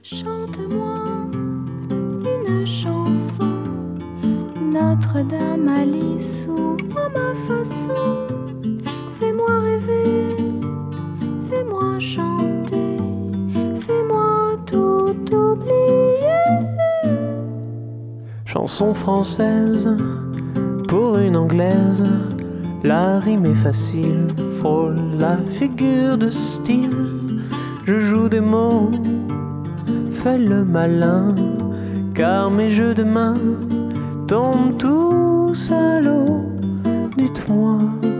Chante-moi une chanson, Notre-Dame, Alice ou à ma façon. Fais-moi rêver, fais-moi chanter, fais-moi tout oublier. Chanson française pour une anglaise, la rime est facile, frôle la figure de style. Je joue des mots, fais le malin, car mes jeux de main tombent tous à l'eau. Dites-moi,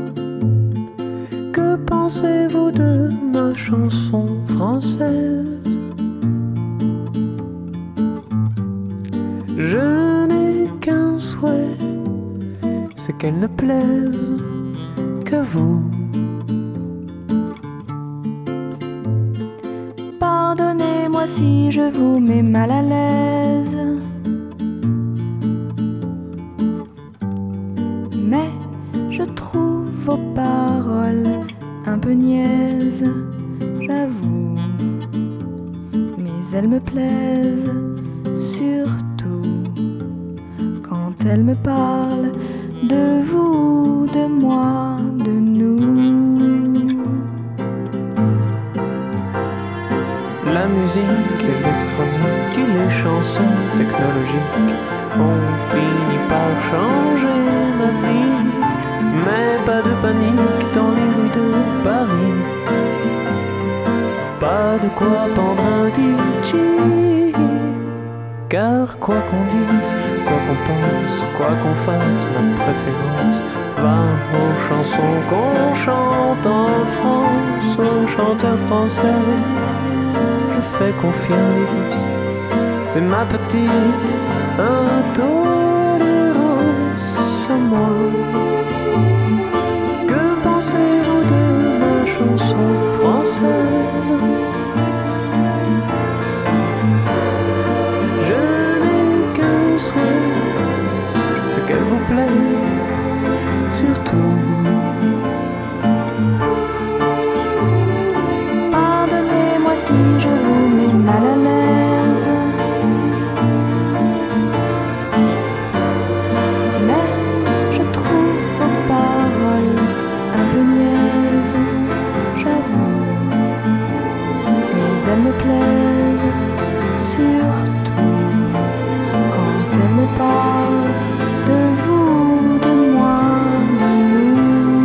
que pensez-vous de ma chanson française? Je n'ai qu'un souhait, c'est qu'elle ne plaise que vous. Pardonnez-moi si je vous mets mal à l'aise, mais je trouve vos paroles un peu niaises, j'avoue. Mais elles me plaisent, surtout quand elles me parlent de vous, de moi, de nous. La musique électronique et les chansons technologiques ont fini par changer ma vie. Mais pas de panique dans les rues de Paris, pas de quoi pendre un DJ. Car quoi qu'on dise, quoi qu'on pense, quoi qu'on fasse, ma préférence va aux chansons qu'on chante en France, aux chanteurs français. Je fais confiance, c'est ma petite intolérance à moi. Que pensez-vous de ma chanson française? Je n'ai qu'un souhait, c'est qu'elle vous plaise, surtout. Pardonnez-moi si je vous mets mal à l'aise, mais je trouve vos paroles un peu niaises, j'avoue. Mais elles me plaisent, surtout quand elles me parlent de vous, de moi, de nous.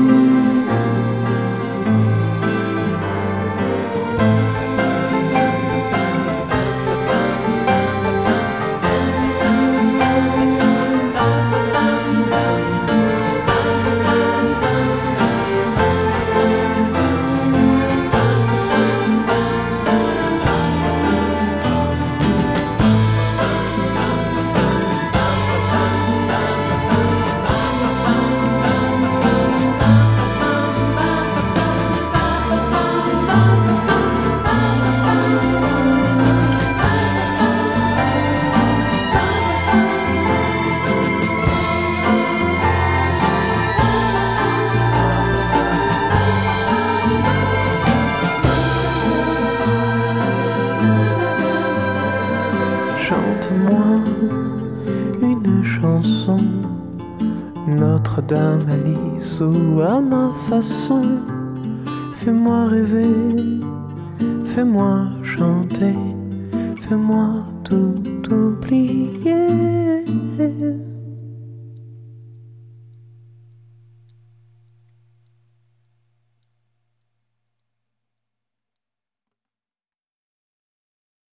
Chante-moi une chanson, Notre-Dame, Alice ou à ma façon. Fais-moi rêver, fais-moi chanter, fais-moi tout oublier.